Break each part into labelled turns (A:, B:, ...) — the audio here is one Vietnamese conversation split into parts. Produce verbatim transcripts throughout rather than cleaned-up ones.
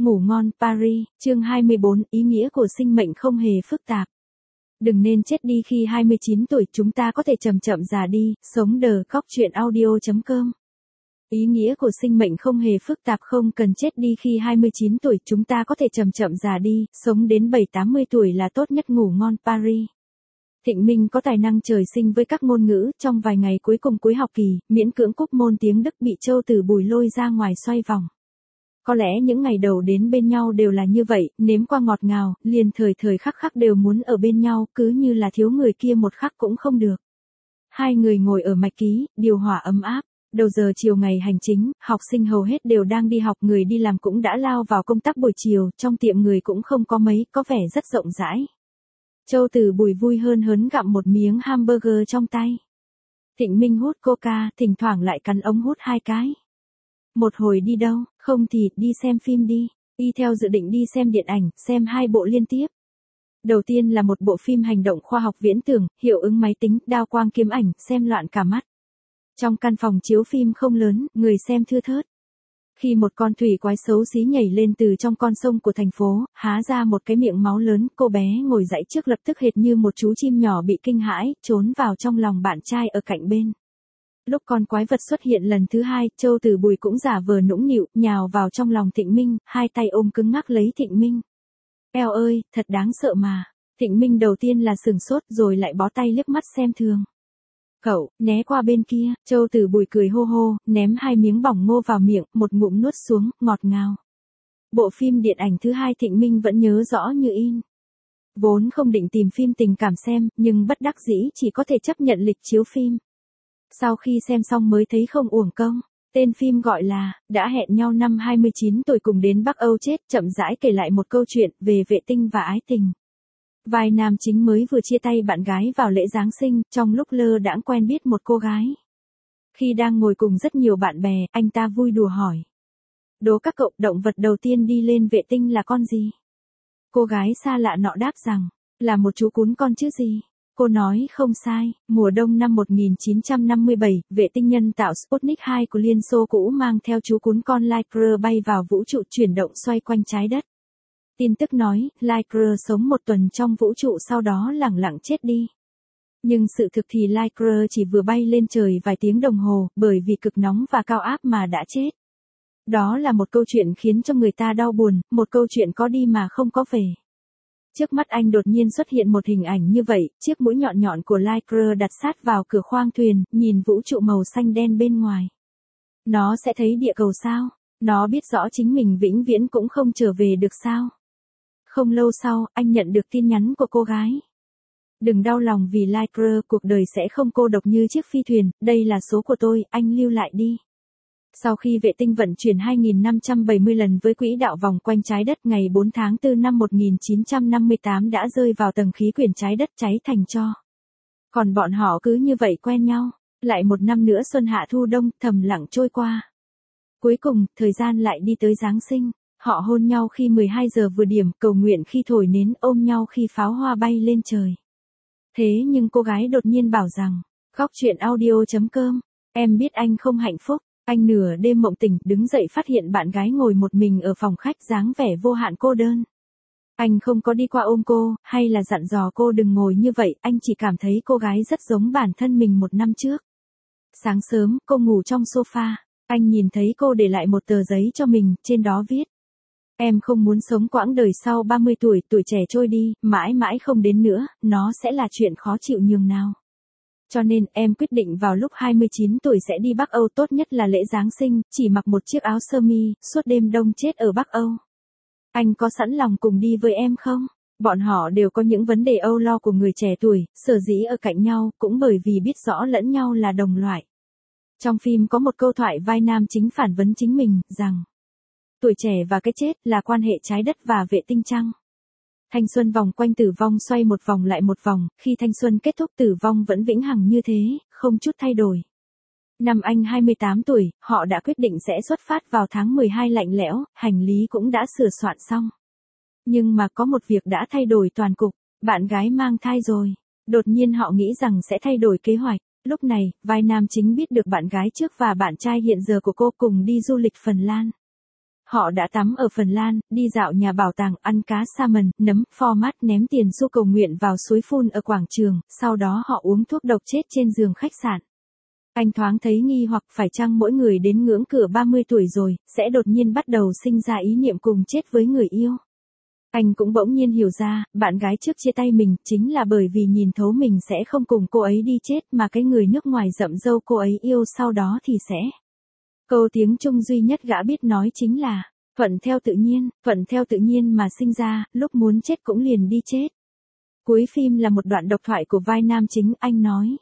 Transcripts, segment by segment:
A: Ngủ ngon Paris, chương hai mươi bốn, ý nghĩa của sinh mệnh không hề phức tạp. Đừng nên chết đi khi hai mươi chín tuổi, chúng ta có thể chậm chậm già đi, sống đờ cóc truyện audio chấm com. Ý nghĩa của sinh mệnh không hề phức tạp, không cần chết đi khi hai mươi chín tuổi, chúng ta có thể chậm chậm già đi, sống đến bảy tám mươi tuổi là tốt nhất. Ngủ ngon Paris. Thịnh Minh có tài năng trời sinh với các ngôn ngữ, trong vài ngày cuối cùng cuối học kỳ, miễn cưỡng cúp môn tiếng Đức bị Châu Tử Bùi lôi ra ngoài xoay vòng. Có lẽ những ngày đầu đến bên nhau đều là như vậy, nếm qua ngọt ngào, liền thời thời khắc khắc đều muốn ở bên nhau, cứ như là thiếu người kia một khắc cũng không được. Hai người ngồi ở mạch ký, điều hòa ấm áp. Đầu giờ chiều ngày hành chính, học sinh hầu hết đều đang đi học, người đi làm cũng đã lao vào công tác buổi chiều, trong tiệm người cũng không có mấy, có vẻ rất rộng rãi. Châu Tử Bùi vui hơn hớn gặm một miếng hamburger trong tay. Thịnh Minh hút coca, thỉnh thoảng lại cắn ống hút hai cái. Một hồi đi đâu, không thì đi xem phim đi. Y theo dự định đi xem điện ảnh, xem hai bộ liên tiếp. Đầu tiên là một bộ phim hành động khoa học viễn tưởng, hiệu ứng máy tính, đao quang kiếm ảnh, xem loạn cả mắt. Trong căn phòng chiếu phim không lớn, người xem thưa thớt. Khi một con thủy quái xấu xí nhảy lên từ trong con sông của thành phố, há ra một cái miệng máu lớn, cô bé ngồi dậy trước lập tức hệt như một chú chim nhỏ bị kinh hãi, trốn vào trong lòng bạn trai ở cạnh bên. Lúc con quái vật xuất hiện lần thứ hai, Châu Tử Bùi cũng giả vờ nũng nịu, nhào vào trong lòng Thịnh Minh, hai tay ôm cứng ngắc lấy Thịnh Minh. Eo ơi, thật đáng sợ mà. Thịnh Minh đầu tiên là sừng sốt rồi lại bó tay liếc mắt xem thường. Cậu, né qua bên kia. Châu Tử Bùi cười hô hô, ném hai miếng bỏng ngô vào miệng, một ngụm nuốt xuống, ngọt ngào. Bộ phim điện ảnh thứ hai Thịnh Minh vẫn nhớ rõ như in. Vốn không định tìm phim tình cảm xem, nhưng bất đắc dĩ chỉ có thể chấp nhận lịch chiếu phim. Sau khi xem xong mới thấy không uổng công. Tên phim gọi là, đã hẹn nhau năm hai mươi chín tuổi cùng đến Bắc Âu chết, chậm rãi kể lại một câu chuyện về vệ tinh và ái tình. Vai nam chính mới vừa chia tay bạn gái vào lễ Giáng sinh, trong lúc lơ đãng quen biết một cô gái. Khi đang ngồi cùng rất nhiều bạn bè, anh ta vui đùa hỏi. Đố các cậu, động vật đầu tiên đi lên vệ tinh là con gì? Cô gái xa lạ nọ đáp rằng, là một chú cún con chứ gì? Cô nói không sai, mùa đông năm một nghìn chín trăm năm mươi bảy, vệ tinh nhân tạo Sputnik hai của Liên Xô cũ mang theo chú cún con Laika bay vào vũ trụ chuyển động xoay quanh trái đất. Tin tức nói, Laika sống một tuần trong vũ trụ sau đó lẳng lặng chết đi. Nhưng sự thực thì Laika chỉ vừa bay lên trời vài tiếng đồng hồ, bởi vì cực nóng và cao áp mà đã chết. Đó là một câu chuyện khiến cho người ta đau buồn, một câu chuyện có đi mà không có về. Trước mắt anh đột nhiên xuất hiện một hình ảnh như vậy, chiếc mũi nhọn nhọn của Laika đặt sát vào cửa khoang thuyền, nhìn vũ trụ màu xanh đen bên ngoài. Nó sẽ thấy địa cầu sao? Nó biết rõ chính mình vĩnh viễn cũng không trở về được sao? Không lâu sau, anh nhận được tin nhắn của cô gái. Đừng đau lòng vì Laika, cuộc đời sẽ không cô độc như chiếc phi thuyền, đây là số của tôi, anh lưu lại đi. Sau khi vệ tinh vận chuyển hai nghìn năm trăm bảy mươi lần với quỹ đạo vòng quanh trái đất, ngày bốn tháng tư năm một nghìn chín trăm năm mươi tám đã rơi vào tầng khí quyển trái đất, cháy thành tro. Còn bọn họ cứ như vậy quen nhau, lại một năm nữa xuân hạ thu đông thầm lặng trôi qua. Cuối cùng, thời gian lại đi tới Giáng sinh, họ hôn nhau khi mười hai giờ vừa điểm, cầu nguyện khi thổi nến, ôm nhau khi pháo hoa bay lên trời. Thế nhưng cô gái đột nhiên bảo rằng, góc truyện audio chấm com, em biết anh không hạnh phúc. Anh nửa đêm mộng tỉnh, đứng dậy phát hiện bạn gái ngồi một mình ở phòng khách, dáng vẻ vô hạn cô đơn. Anh không có đi qua ôm cô, hay là dặn dò cô đừng ngồi như vậy, anh chỉ cảm thấy cô gái rất giống bản thân mình một năm trước. Sáng sớm, cô ngủ trong sofa, anh nhìn thấy cô để lại một tờ giấy cho mình, trên đó viết. Em không muốn sống quãng đời sau ba mươi tuổi, tuổi trẻ trôi đi, mãi mãi không đến nữa, nó sẽ là chuyện khó chịu nhường nào. Cho nên, em quyết định vào lúc hai mươi chín tuổi sẽ đi Bắc Âu, tốt nhất là lễ Giáng sinh, chỉ mặc một chiếc áo sơ mi, suốt đêm đông chết ở Bắc Âu. Anh có sẵn lòng cùng đi với em không? Bọn họ đều có những vấn đề âu lo của người trẻ tuổi, sở dĩ ở cạnh nhau, cũng bởi vì biết rõ lẫn nhau là đồng loại. Trong phim có một câu thoại vai nam chính phản vấn chính mình, rằng tuổi trẻ và cái chết là quan hệ trái đất và vệ tinh trăng. Thanh xuân vòng quanh tử vong xoay một vòng lại một vòng, khi thanh xuân kết thúc tử vong vẫn vĩnh hằng như thế, không chút thay đổi. Năm anh hai mươi tám tuổi, họ đã quyết định sẽ xuất phát vào tháng mười hai lạnh lẽo, hành lý cũng đã sửa soạn xong. Nhưng mà có một việc đã thay đổi toàn cục, bạn gái mang thai rồi. Đột nhiên họ nghĩ rằng sẽ thay đổi kế hoạch. Lúc này, vai nam chính biết được bạn gái trước và bạn trai hiện giờ của cô cùng đi du lịch Phần Lan. Họ đã tắm ở Phần Lan, đi dạo nhà bảo tàng, ăn cá salmon, nấm, format, ném tiền xu cầu nguyện vào suối phun ở quảng trường, sau đó họ uống thuốc độc chết trên giường khách sạn. Anh thoáng thấy nghi hoặc phải chăng mỗi người đến ngưỡng cửa ba mươi tuổi rồi, sẽ đột nhiên bắt đầu sinh ra ý niệm cùng chết với người yêu. Anh cũng bỗng nhiên hiểu ra, bạn gái trước chia tay mình chính là bởi vì nhìn thấu mình sẽ không cùng cô ấy đi chết mà cái người nước ngoài rậm râu cô ấy yêu sau đó thì sẽ. Câu tiếng Trung duy nhất gã biết nói chính là, thuận theo tự nhiên, thuận theo tự nhiên mà sinh ra, lúc muốn chết cũng liền đi chết. Cuối phim là một đoạn độc thoại của vai nam chính, anh nói.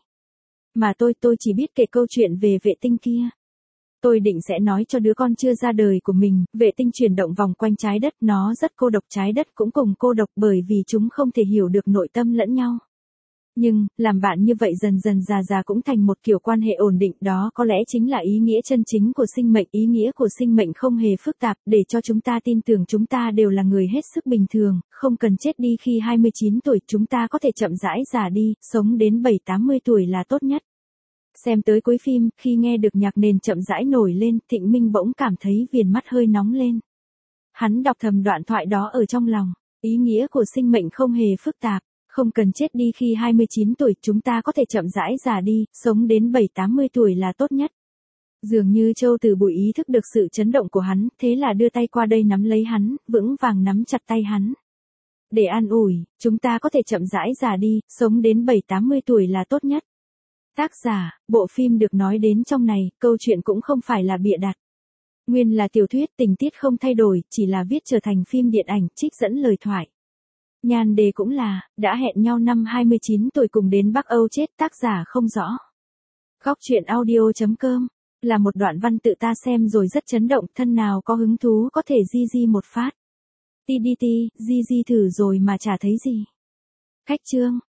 A: Mà tôi tôi chỉ biết kể câu chuyện về vệ tinh kia. Tôi định sẽ nói cho đứa con chưa ra đời của mình, vệ tinh chuyển động vòng quanh trái đất, nó rất cô độc, trái đất cũng cùng cô độc bởi vì chúng không thể hiểu được nội tâm lẫn nhau. Nhưng, làm bạn như vậy dần dần già già cũng thành một kiểu quan hệ ổn định, đó có lẽ chính là ý nghĩa chân chính của sinh mệnh, ý nghĩa của sinh mệnh không hề phức tạp, để cho chúng ta tin tưởng chúng ta đều là người hết sức bình thường, không cần chết đi khi hai mươi chín tuổi, chúng ta có thể chậm rãi già đi, sống đến bảy tám mươi tuổi là tốt nhất. Xem tới cuối phim, khi nghe được nhạc nền chậm rãi nổi lên, Thịnh Minh bỗng cảm thấy viền mắt hơi nóng lên. Hắn đọc thầm đoạn thoại đó ở trong lòng, ý nghĩa của sinh mệnh không hề phức tạp. Không cần chết đi khi hai mươi chín tuổi, chúng ta có thể chậm rãi già đi, sống đến bảy tám mươi tuổi là tốt nhất. Dường như Châu Từ Bụi ý thức được sự chấn động của hắn, thế là đưa tay qua đây nắm lấy hắn, vững vàng nắm chặt tay hắn. Để an ủi, chúng ta có thể chậm rãi già đi, sống đến bảy tám mươi tuổi là tốt nhất. Tác giả, bộ phim được nói đến trong này, câu chuyện cũng không phải là bịa đặt. Nguyên là tiểu thuyết, tình tiết không thay đổi, chỉ là viết trở thành phim điện ảnh, trích dẫn lời thoại. Nhan đề cũng là, đã hẹn nhau năm hai mươi chín tuổi cùng đến Bắc Âu chết, tác giả không rõ. Góc truyện audio chấm com là một đoạn văn tự ta xem rồi rất chấn động, thân nào có hứng thú có thể gi gi một phát. tê đê tê, gi gi thử rồi mà chả thấy gì. Cách chương